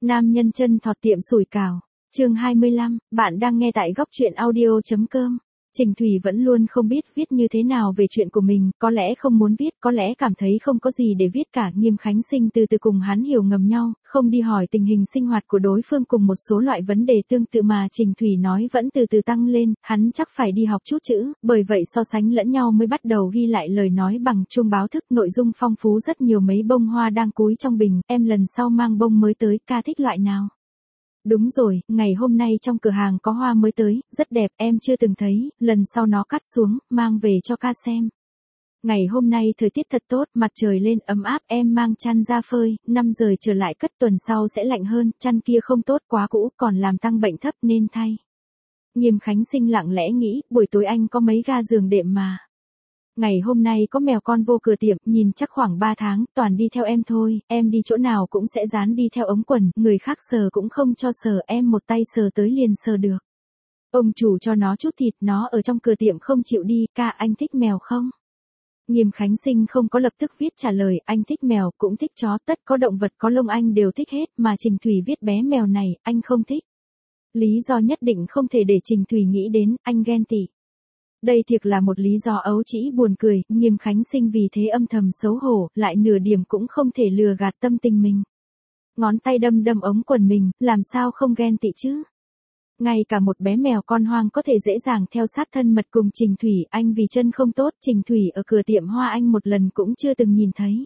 Nam nhân chân thọt tiệm sủi cảo. Chương 25, bạn đang nghe tại góc truyện audio.com. Trình Thủy vẫn luôn không biết viết như thế nào về chuyện của mình, có lẽ không muốn viết, có lẽ cảm thấy không có gì để viết cả. Nghiêm Khánh Sinh từ từ cùng hắn hiểu ngầm nhau, không đi hỏi tình hình sinh hoạt của đối phương cùng một số loại vấn đề tương tự mà Trình Thủy nói vẫn từ từ tăng lên, hắn chắc phải đi học chút chữ, bởi vậy so sánh lẫn nhau mới bắt đầu ghi lại lời nói bằng chuông báo thức, nội dung phong phú rất nhiều. Mấy bông hoa đang cúi trong bình, em lần sau mang bông mới tới, ca thích loại nào? Đúng rồi, ngày hôm nay trong cửa hàng có hoa mới tới, rất đẹp, em chưa từng thấy, lần sau nó cắt xuống, mang về cho ca xem. Ngày hôm nay thời tiết thật tốt, mặt trời lên ấm áp, em mang chăn ra phơi, 5 giờ trở lại cất, tuần sau sẽ lạnh hơn, chăn kia không tốt, quá cũ, còn làm tăng bệnh thấp nên thay. Nghiêm Khánh Sinh lặng lẽ nghĩ, buổi tối anh có mấy ga giường đệm mà. Ngày hôm nay có mèo con vô cửa tiệm, nhìn chắc khoảng 3 tháng, toàn đi theo em thôi, em đi chỗ nào cũng sẽ dán đi theo ống quần, người khác sờ cũng không cho sờ, em một tay sờ tới liền sờ được. Ông chủ cho nó chút thịt, nó ở trong cửa tiệm không chịu đi, ca anh thích mèo không? Nghiêm Khánh Sinh không có lập tức viết trả lời, anh thích mèo, cũng thích chó, tất có động vật có lông anh đều thích hết, mà Trình Thủy viết bé mèo này, anh không thích. Lý do nhất định không thể để Trình Thủy nghĩ đến, anh ghen tị. Đây thiệt là một lý do ấu trĩ buồn cười, Nghiêm Khánh Sinh vì thế âm thầm xấu hổ, lại nửa điểm cũng không thể lừa gạt tâm tình mình. Ngón tay đâm đâm ống quần mình, làm sao không ghen tị chứ? Ngay cả một bé mèo con hoang có thể dễ dàng theo sát thân mật cùng Trình Thủy, anh vì chân không tốt, Trình Thủy ở cửa tiệm hoa anh một lần cũng chưa từng nhìn thấy.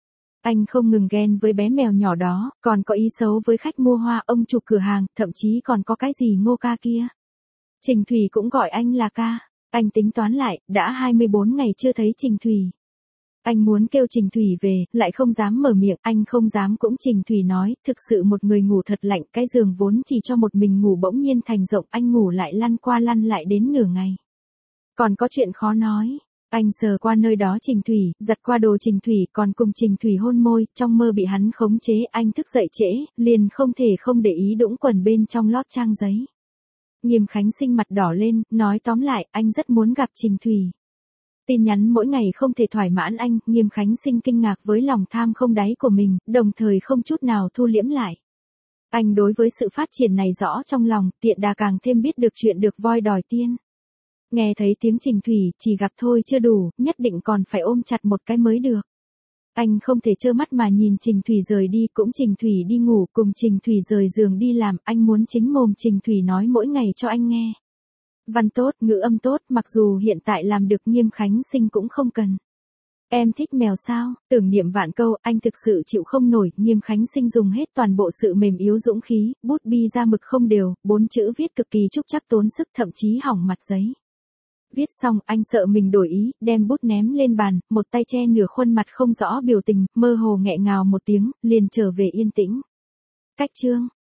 Anh không ngừng ghen với bé mèo nhỏ đó, còn có ý xấu với khách mua hoa, ông chủ cửa hàng, thậm chí còn có cái gì Ngô ca kia. Trình Thủy cũng gọi anh là ca. Anh tính toán lại, đã 24 ngày chưa thấy Trình Thủy. Anh muốn kêu Trình Thủy về, lại không dám mở miệng, anh không dám cũng. Trình Thủy nói, thực sự một người ngủ thật lạnh, cái giường vốn chỉ cho một mình ngủ bỗng nhiên thành rộng, anh ngủ lại lăn qua lăn lại đến nửa ngày. Còn có chuyện khó nói. Anh sờ qua nơi đó Trình Thủy, giặt qua đồ Trình Thủy, còn cùng Trình Thủy hôn môi, trong mơ bị hắn khống chế, anh thức dậy trễ, liền không thể không để ý đũng quần bên trong lót trang giấy. Nghiêm Khánh Sinh mặt đỏ lên, nói tóm lại, anh rất muốn gặp Trình Thủy. Tin nhắn mỗi ngày không thể thỏa mãn anh, Nghiêm Khánh Sinh kinh ngạc với lòng tham không đáy của mình, đồng thời không chút nào thu liễm lại. Anh đối với sự phát triển này rõ trong lòng, tiện đà càng thêm biết được chuyện được voi đòi tiên. Nghe thấy tiếng Trình Thủy, chỉ gặp thôi chưa đủ, nhất định còn phải ôm chặt một cái mới được. Anh không thể trơ mắt mà nhìn Trình Thủy rời đi, cũng Trình Thủy đi ngủ, cùng Trình Thủy rời giường đi làm, anh muốn chính mồm Trình Thủy nói mỗi ngày cho anh nghe. Văn tốt, ngữ âm tốt, mặc dù hiện tại làm được, Nghiêm Khánh Sinh cũng không cần. Em thích mèo sao? Tưởng niệm vạn câu, anh thực sự chịu không nổi, Nghiêm Khánh Sinh dùng hết toàn bộ sự mềm yếu dũng khí, bút bi ra mực không đều, 4 chữ viết cực kỳ trúc trắc tốn sức, thậm chí hỏng mặt giấy. Viết xong, anh sợ mình đổi ý, đem bút ném lên bàn, một tay che nửa khuôn mặt không rõ biểu tình, mơ hồ nghẹn ngào một tiếng, liền trở về yên tĩnh. Cách chương.